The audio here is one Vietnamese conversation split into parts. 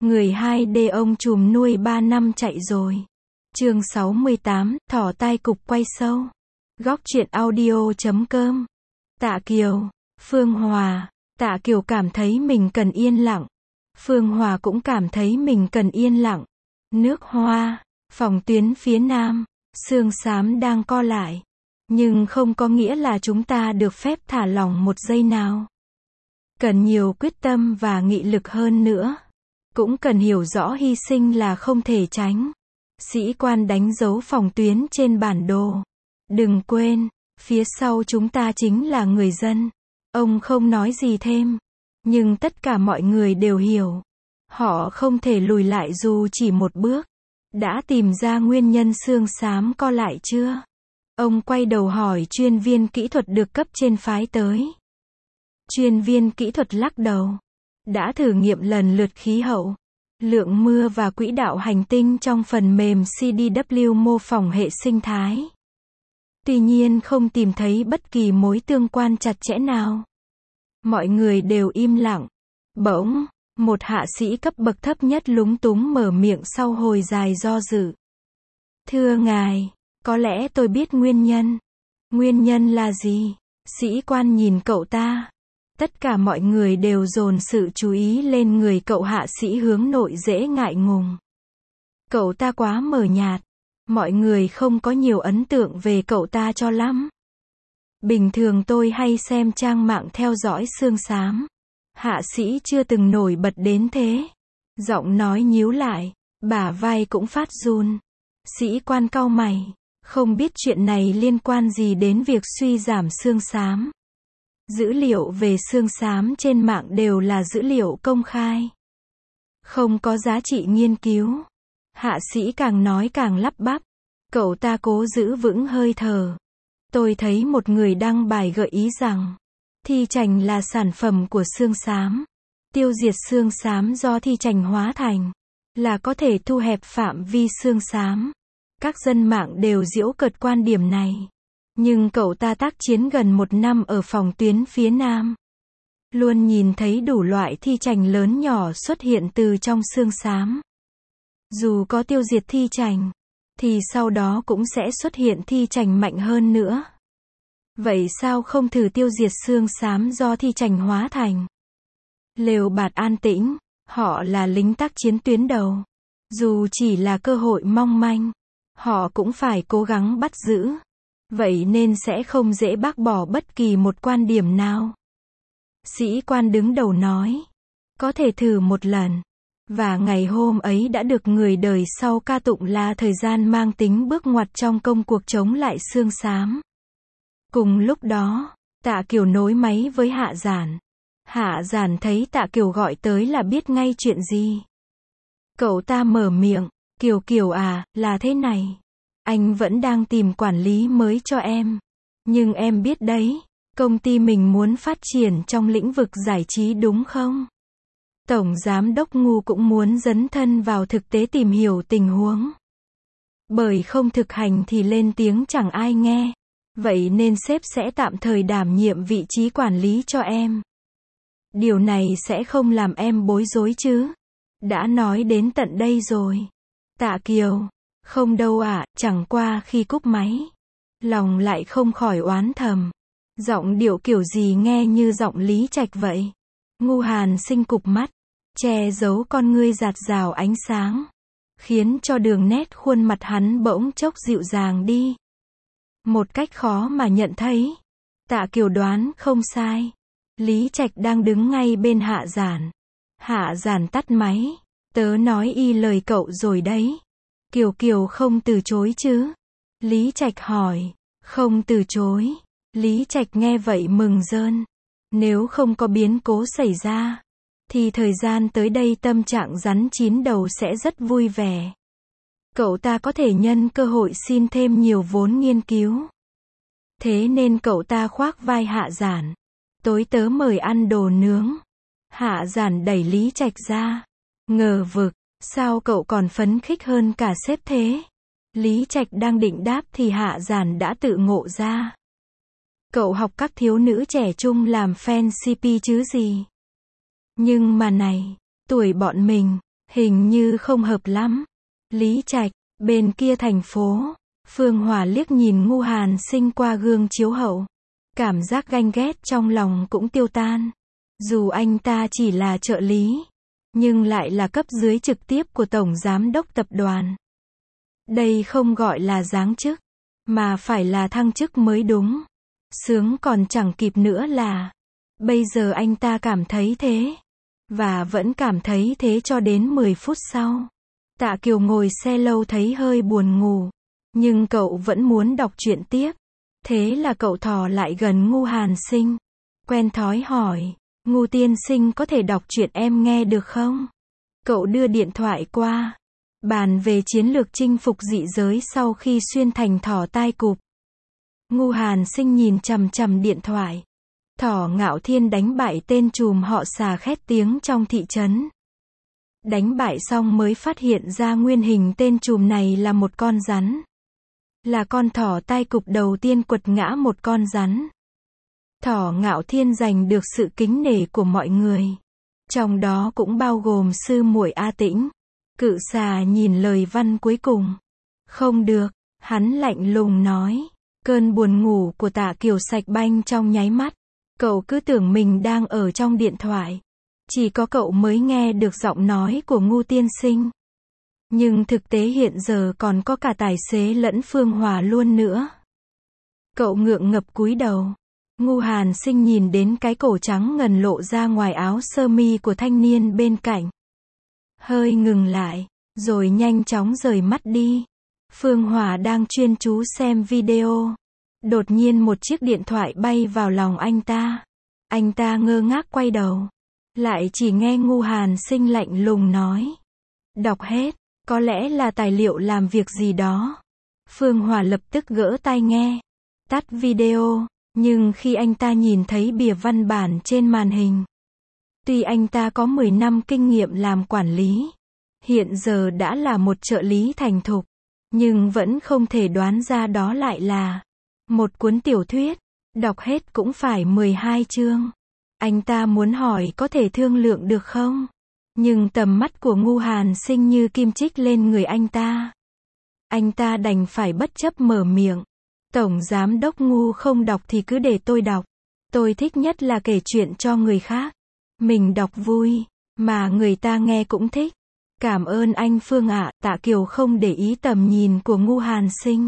Người 2D ông trùm nuôi 3 năm chạy rồi. Chương 68, thỏ tai cục quay sâu. Góc truyện audio.com. Tạ Kiều, Phương Hòa. Tạ Kiều cảm thấy mình cần yên lặng. Phương Hòa cũng cảm thấy mình cần yên lặng. Nước Hoa, phòng tuyến phía nam, xương xám đang co lại. Nhưng không có nghĩa là chúng ta được phép thả lỏng một giây nào. Cần nhiều quyết tâm và nghị lực hơn nữa. Cũng cần hiểu rõ hy sinh là không thể tránh. Sĩ quan đánh dấu phòng tuyến trên bản đồ. Đừng quên, phía sau chúng ta chính là người dân. Ông không nói gì thêm. Nhưng tất cả mọi người đều hiểu. Họ không thể lùi lại dù chỉ một bước. Đã tìm ra nguyên nhân xương xám co lại chưa? Ông quay đầu hỏi chuyên viên kỹ thuật được cấp trên phái tới. Chuyên viên kỹ thuật lắc đầu. Đã thử nghiệm lần lượt khí hậu, lượng mưa và quỹ đạo hành tinh trong phần mềm CDW mô phỏng hệ sinh thái. Tuy nhiên không tìm thấy bất kỳ mối tương quan chặt chẽ nào. Mọi người đều im lặng. Bỗng, một hạ sĩ cấp bậc thấp nhất lúng túng mở miệng sau hồi dài do dự. Thưa ngài, có lẽ tôi biết nguyên nhân. Nguyên nhân là gì? Sĩ quan nhìn cậu ta. Tất cả mọi người đều dồn sự chú ý lên người cậu hạ sĩ hướng nội dễ ngại ngùng. Cậu ta quá mờ nhạt. Mọi người không có nhiều ấn tượng về cậu ta cho lắm. Bình thường tôi hay xem trang mạng theo dõi xương xám. Hạ sĩ chưa từng nổi bật đến thế. Giọng nói nhíu lại, bả vai cũng phát run. Sĩ quan cau mày, không biết chuyện này liên quan gì đến việc suy giảm xương xám. Dữ liệu về xương xám trên mạng đều là dữ liệu công khai. Không có giá trị nghiên cứu. Hạ sĩ càng nói càng lắp bắp. Cậu ta cố giữ vững hơi thở. Tôi thấy một người đăng bài gợi ý rằng thi chành là sản phẩm của xương xám. Tiêu diệt xương xám do thi chành hóa thành là có thể thu hẹp phạm vi xương xám. Các dân mạng đều giễu cợt quan điểm này. Nhưng cậu ta tác chiến gần 1 năm ở phòng tuyến phía nam. Luôn nhìn thấy đủ loại thi chành lớn nhỏ xuất hiện từ trong xương xám. Dù có tiêu diệt thi chành, thì sau đó cũng sẽ xuất hiện thi chành mạnh hơn nữa. Vậy sao không thử tiêu diệt xương xám do thi chành hóa thành? Lều bạt an tĩnh, họ là lính tác chiến tuyến đầu. Dù chỉ là cơ hội mong manh, họ cũng phải cố gắng bắt giữ. Vậy nên sẽ không dễ bác bỏ bất kỳ một quan điểm nào. Sĩ quan đứng đầu nói. Có thể thử một lần. Và ngày hôm ấy đã được người đời sau ca tụng là thời gian mang tính bước ngoặt trong công cuộc chống lại xương xám. Cùng lúc đó, Tạ Kiều nối máy với Hạ Giản. Hạ Giản thấy Tạ Kiều gọi tới là biết ngay chuyện gì. Cậu ta mở miệng. Kiều Kiều à, là thế này. Anh vẫn đang tìm quản lý mới cho em. Nhưng em biết đấy, công ty mình muốn phát triển trong lĩnh vực giải trí đúng không? Tổng giám đốc Ngu cũng muốn dấn thân vào thực tế tìm hiểu tình huống. Bởi không thực hành thì lên tiếng chẳng ai nghe. Vậy nên sếp sẽ tạm thời đảm nhiệm vị trí quản lý cho em. Điều này sẽ không làm em bối rối chứ? Đã nói đến tận đây rồi. Tạ Kiều. Không đâu ạ, chẳng qua khi cúp máy. Lòng lại không khỏi oán thầm. Giọng điệu kiểu gì nghe như giọng Lý Trạch vậy. Ngu Hàn Sinh cụp mắt. Che giấu con ngươi rạt rào ánh sáng. Khiến cho đường nét khuôn mặt hắn bỗng chốc dịu dàng đi. Một cách khó mà nhận thấy. Tạ Kiều đoán không sai. Lý Trạch đang đứng ngay bên Hạ Giản. Hạ Giản tắt máy. Tớ nói y lời cậu rồi đấy. Kiều Kiều không từ chối chứ? Lý Trạch hỏi. Không từ chối. Lý Trạch nghe vậy mừng rơn. Nếu không có biến cố xảy ra, thì thời gian tới đây tâm trạng rắn chín đầu sẽ rất vui vẻ. Cậu ta có thể nhân cơ hội xin thêm nhiều vốn nghiên cứu. Thế nên cậu ta khoác vai Hạ Giản. Tối tớ mời ăn đồ nướng. Hạ Giản đẩy Lý Trạch ra. Ngờ vực. Sao cậu còn phấn khích hơn cả sếp thế? Lý Trạch đang định đáp thì Hạ Giản đã tự ngộ ra. Cậu học các thiếu nữ trẻ trung làm fan CP chứ gì? Nhưng mà này, tuổi bọn mình, Hình như không hợp lắm. Lý Trạch, bên kia thành phố. Phương Hòa liếc nhìn Ngu Hàn Sinh qua gương chiếu hậu. Cảm giác ganh ghét trong lòng cũng tiêu tan. Dù anh ta chỉ là trợ lý, nhưng lại là cấp dưới trực tiếp của Tổng Giám đốc tập đoàn. Đây không gọi là giáng chức, mà phải là thăng chức mới đúng. Sướng còn chẳng kịp nữa là. Bây giờ anh ta cảm thấy thế. Và vẫn cảm thấy thế cho đến 10 phút sau. Tạ Kiều ngồi xe lâu thấy hơi buồn ngủ. Nhưng cậu vẫn muốn đọc truyện tiếp. Thế là cậu thò lại gần Ngu Hàn Sinh. Quen thói hỏi, Ngu tiên sinh có thể đọc truyện em nghe được không? Cậu đưa điện thoại qua. Bàn về chiến lược chinh phục dị giới sau khi xuyên thành thỏ tai cụp. Ngu Hàn Sinh nhìn chằm chằm điện thoại. Thỏ Ngạo Thiên đánh bại tên trùm họ Xà khét tiếng trong thị trấn. Đánh bại xong mới phát hiện ra nguyên hình tên trùm này là một con rắn. Là con thỏ tai cụp đầu tiên quật ngã một con rắn. Thỏ Ngạo Thiên giành được sự kính nể của mọi người. Trong đó cũng bao gồm sư muội A Tĩnh. Cự xà nhìn lời văn cuối cùng. Không được, hắn lạnh lùng nói. Cơn buồn ngủ của Tạ Kiều sạch banh trong nháy mắt. Cậu cứ tưởng mình đang ở trong điện thoại. Chỉ có cậu mới nghe được giọng nói của Ngu tiên sinh. Nhưng thực tế hiện giờ còn có cả tài xế lẫn Phương Hòa luôn nữa. Cậu ngượng ngập cúi đầu. Ngu Hàn Sinh nhìn đến cái cổ trắng ngần lộ ra ngoài áo sơ mi của thanh niên bên cạnh. Hơi ngừng lại, rồi nhanh chóng rời mắt đi. Phương Hòa đang chuyên chú xem video. Đột nhiên một chiếc điện thoại bay vào lòng anh ta. Anh ta ngơ ngác quay đầu. Lại chỉ nghe Ngu Hàn Sinh lạnh lùng nói. Đọc hết, có lẽ là tài liệu làm việc gì đó. Phương Hòa lập tức gỡ tai nghe. Tắt video, nhưng khi anh ta nhìn thấy bìa văn bản trên màn hình. Tuy anh ta có 10 năm kinh nghiệm làm quản lý. Hiện giờ đã là một trợ lý thành thục. Nhưng vẫn không thể đoán ra đó lại là một cuốn tiểu thuyết. Đọc hết cũng phải 12 chương. Anh ta muốn hỏi có thể thương lượng được không? Nhưng tầm mắt của Ngu Hàn Sinh như kim chích lên người anh ta. Anh ta đành phải bất chấp mở miệng. Tổng Giám đốc Ngu không đọc thì cứ để tôi đọc. Tôi thích nhất là kể chuyện cho người khác. Mình đọc vui, mà người ta nghe cũng thích. Cảm ơn anh Phương ạ. Tạ Kiều không để ý tầm nhìn của Ngu Hàn Sinh.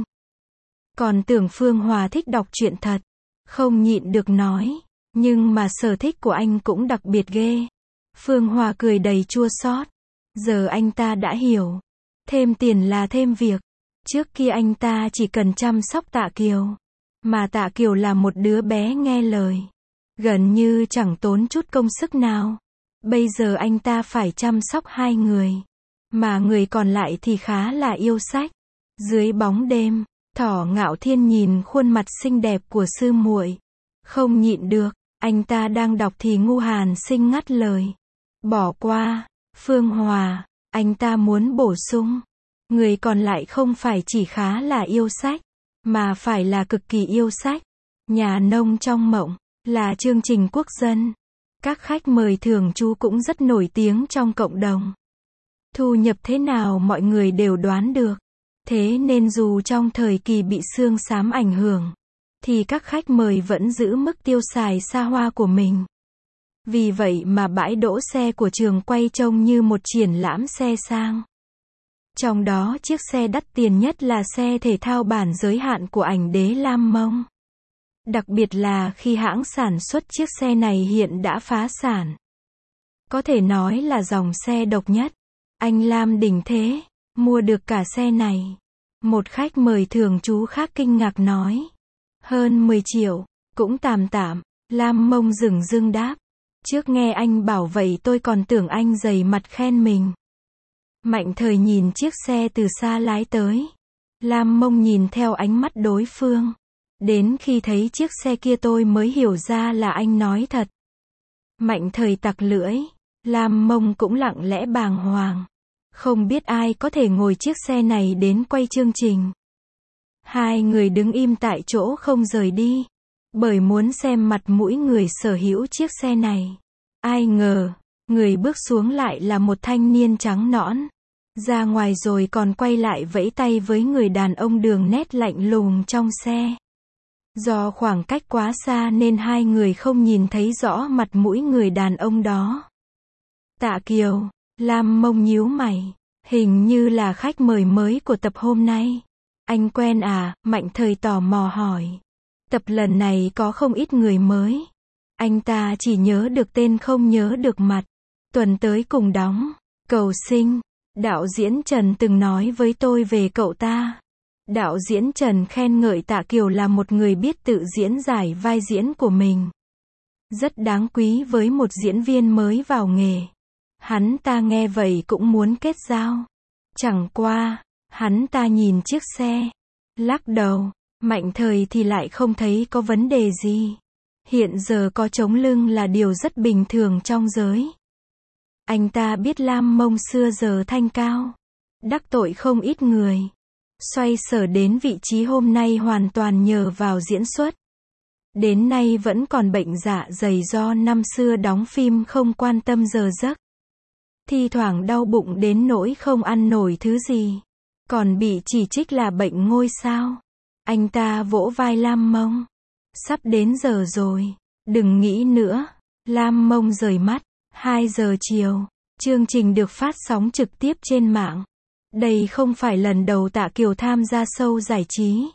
Còn tưởng Phương Hòa thích đọc truyện thật. Không nhịn được nói. Nhưng mà sở thích của anh cũng đặc biệt ghê. Phương Hòa cười đầy chua xót. Giờ anh ta đã hiểu. Thêm tiền là thêm việc. Trước kia anh ta chỉ cần chăm sóc Tạ Kiều. Mà Tạ Kiều là một đứa bé nghe lời. Gần như chẳng tốn chút công sức nào. Bây giờ anh ta phải chăm sóc hai người. Mà người còn lại thì khá là yêu sách. Dưới bóng đêm, Thỏ Ngạo Thiên nhìn khuôn mặt xinh đẹp của sư muội. Không nhịn được, anh ta đang đọc thì Ngu Hàn Sinh ngắt lời. Bỏ qua, Phương Hòa, anh ta muốn bổ sung. Người còn lại không phải chỉ khá là yêu sách, mà phải là cực kỳ yêu sách. Nhà nông trong mộng, là chương trình quốc dân. Các khách mời thường trú cũng rất nổi tiếng trong cộng đồng. Thu nhập thế nào mọi người đều đoán được. Thế nên dù trong thời kỳ bị xương xám ảnh hưởng, thì các khách mời vẫn giữ mức tiêu xài xa hoa của mình. Vì vậy mà bãi đỗ xe của trường quay trông như một triển lãm xe sang. Trong đó chiếc xe đắt tiền nhất là xe thể thao bản giới hạn của ảnh đế Lam Mông. Đặc biệt là khi hãng sản xuất chiếc xe này hiện đã phá sản. Có thể nói là dòng xe độc nhất. Anh Lam đỉnh thế, mua được cả xe này. Một khách mời thường trú khác kinh ngạc nói. Hơn 10 triệu, cũng tạm tạm. Lam Mông dửng dưng đáp. Trước nghe anh bảo vậy tôi còn tưởng anh dày mặt khen mình. Mạnh Thời nhìn chiếc xe từ xa lái tới. Lam Mông nhìn theo ánh mắt đối phương. Đến khi thấy chiếc xe kia tôi mới hiểu ra là anh nói thật. Mạnh Thời tặc lưỡi. Lam Mông cũng lặng lẽ bàng hoàng. Không biết ai có thể ngồi chiếc xe này đến quay chương trình. Hai người đứng im tại chỗ không rời đi. Bởi muốn xem mặt mũi người sở hữu chiếc xe này. Ai ngờ, Người bước xuống lại là một thanh niên trắng nõn. Ra ngoài rồi còn quay lại vẫy tay với người đàn ông đường nét lạnh lùng trong xe. Do khoảng cách quá xa nên hai người không nhìn thấy rõ mặt mũi người đàn ông đó. Tạ Kiều, Lam Mông nhíu mày. Hình như là khách mời mới của tập hôm nay. Anh quen à? Mạnh Thời tò mò hỏi. Tập lần này có không ít người mới. Anh ta chỉ nhớ được tên không nhớ được mặt. Tuần tới cùng đóng Cầu Sinh. Đạo diễn Trần từng nói với tôi về cậu ta. Đạo diễn Trần khen ngợi Tạ Kiều là một người biết tự diễn giải vai diễn của mình. Rất đáng quý với một diễn viên mới vào nghề. Hắn ta nghe vậy cũng muốn kết giao. Chẳng qua, hắn ta nhìn chiếc xe, lắc đầu. Mạnh Thời thì lại không thấy có vấn đề gì. Hiện giờ có chống lưng là điều rất bình thường trong giới. Anh ta biết Lam Mông xưa giờ thanh cao, đắc tội không ít người. Xoay sở đến vị trí hôm nay hoàn toàn nhờ vào diễn xuất. Đến nay vẫn còn bệnh dạ dày do năm xưa đóng phim không quan tâm giờ giấc. Thi thoảng đau bụng đến nỗi không ăn nổi thứ gì. Còn bị chỉ trích là bệnh ngôi sao. Anh ta vỗ vai Lam Mông. Sắp đến giờ rồi. Đừng nghĩ nữa. Lam Mông rời mắt. 2 giờ chiều. Chương trình được phát sóng trực tiếp trên mạng. Đây không phải lần đầu Tạ Kiều tham gia show giải trí.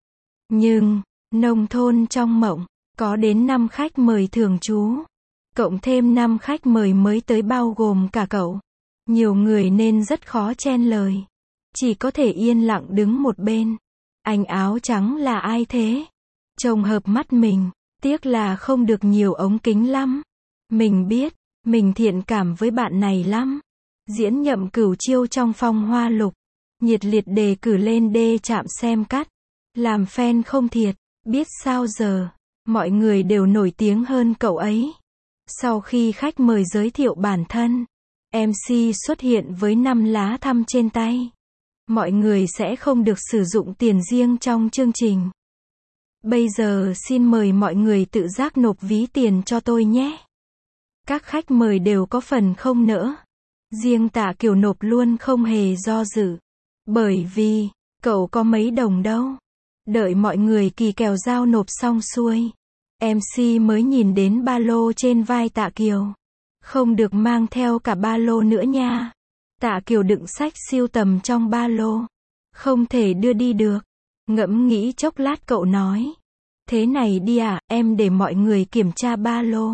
Nhưng, nông thôn trong mộng, có đến 5 khách mời thường trú. Cộng thêm 5 khách mời mới tới bao gồm cả cậu. Nhiều người nên rất khó chen lời. Chỉ có thể yên lặng đứng một bên. Anh áo trắng là ai thế? Trông hợp mắt mình. Tiếc là không được nhiều ống kính lắm. Mình biết, mình thiện cảm với bạn này lắm. Diễn Nhậm Cửu Chiêu trong Phong Hoa Lục. Nhiệt liệt đề cử lên đê chạm xem cắt. Làm fan không thiệt. Biết sao giờ. Mọi người đều nổi tiếng hơn cậu ấy. Sau khi khách mời giới thiệu bản thân, MC xuất hiện với 5 lá thăm trên tay. Mọi người sẽ không được sử dụng tiền riêng trong chương trình. Bây giờ xin mời mọi người tự giác nộp ví tiền cho tôi nhé. Các khách mời đều có phần không nỡ. Riêng Tạ Kiều nộp luôn không hề do dự. Bởi vì, cậu có mấy đồng đâu. Đợi mọi người kỳ kèo giao nộp xong xuôi. MC mới nhìn đến ba lô trên vai Tạ Kiều. Không được mang theo cả ba lô nữa nha. Tạ Kiều đựng sách sưu tầm trong ba lô. Không thể đưa đi được. Ngẫm nghĩ chốc lát cậu nói. Thế này đi à, em để mọi người kiểm tra ba lô.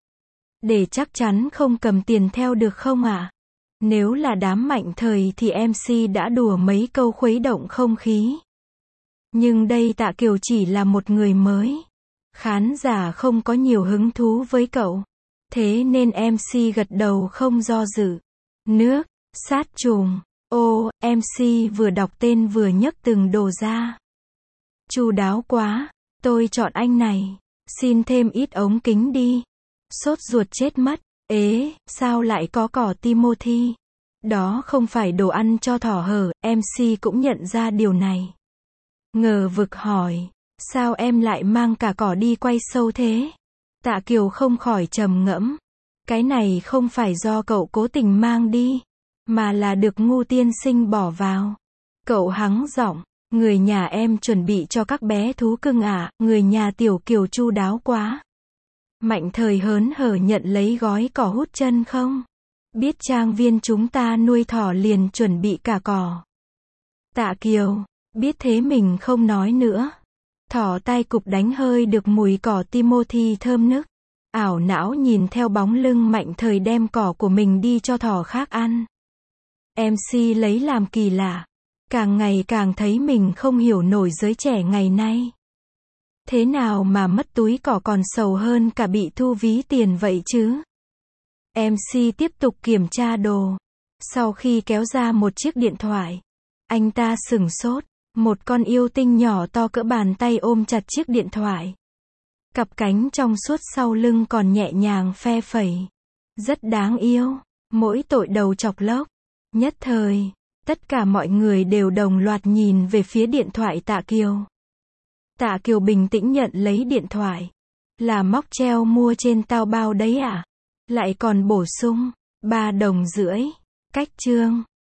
Để chắc chắn không cầm tiền theo được không ạ? Nếu là đám Mạnh Thời thì MC đã đùa mấy câu khuấy động không khí. Nhưng đây Tạ Kiều chỉ là một người mới. Khán giả không có nhiều hứng thú với cậu. Thế nên MC gật đầu không do dự. Nước, sát trùng. Ô, MC vừa đọc tên vừa nhấc từng đồ ra. Chu đáo quá. Tôi chọn anh này. Xin thêm ít ống kính đi. Sốt ruột chết mất. Ế, sao lại có cỏ Timothy? Đó không phải đồ ăn cho thỏ hở. MC cũng nhận ra điều này. Ngờ vực hỏi. Sao em lại mang cả cỏ đi quay show thế? Tạ Kiều không khỏi trầm ngẫm. Cái này không phải do cậu cố tình mang đi, mà là được Ngu tiên sinh bỏ vào. Cậu hắng giọng. Người nhà em chuẩn bị cho các bé thú cưng à, người nhà Tiểu Kiều chu đáo quá. Mạnh Thời hớn hở nhận lấy gói cỏ hút chân không? Biết trang viên chúng ta nuôi thỏ liền chuẩn bị cả cỏ. Tạ Kiều, biết thế mình không nói nữa. Thỏ tai cụp đánh hơi được mùi cỏ Timothy thơm nức. Ảo não nhìn theo bóng lưng Mạnh Thời đem cỏ của mình đi cho thỏ khác ăn. MC lấy làm kỳ lạ. Càng ngày càng thấy mình không hiểu nổi giới trẻ ngày nay. Thế nào mà mất túi cỏ còn sầu hơn cả bị thu ví tiền vậy chứ? MC tiếp tục kiểm tra đồ. Sau khi kéo ra một chiếc điện thoại, anh ta sửng sốt. Một con yêu tinh nhỏ to cỡ bàn tay ôm chặt chiếc điện thoại. Cặp cánh trong suốt sau lưng còn nhẹ nhàng phe phẩy. Rất đáng yêu. Mỗi tội đầu chọc lóc. Nhất thời, tất cả mọi người đều đồng loạt nhìn về phía điện thoại Tạ Kiều. Tạ Kiều bình tĩnh nhận lấy điện thoại. Là móc treo mua trên Taobao đấy à? Lại còn bổ sung 3,5 đồng. Cách chương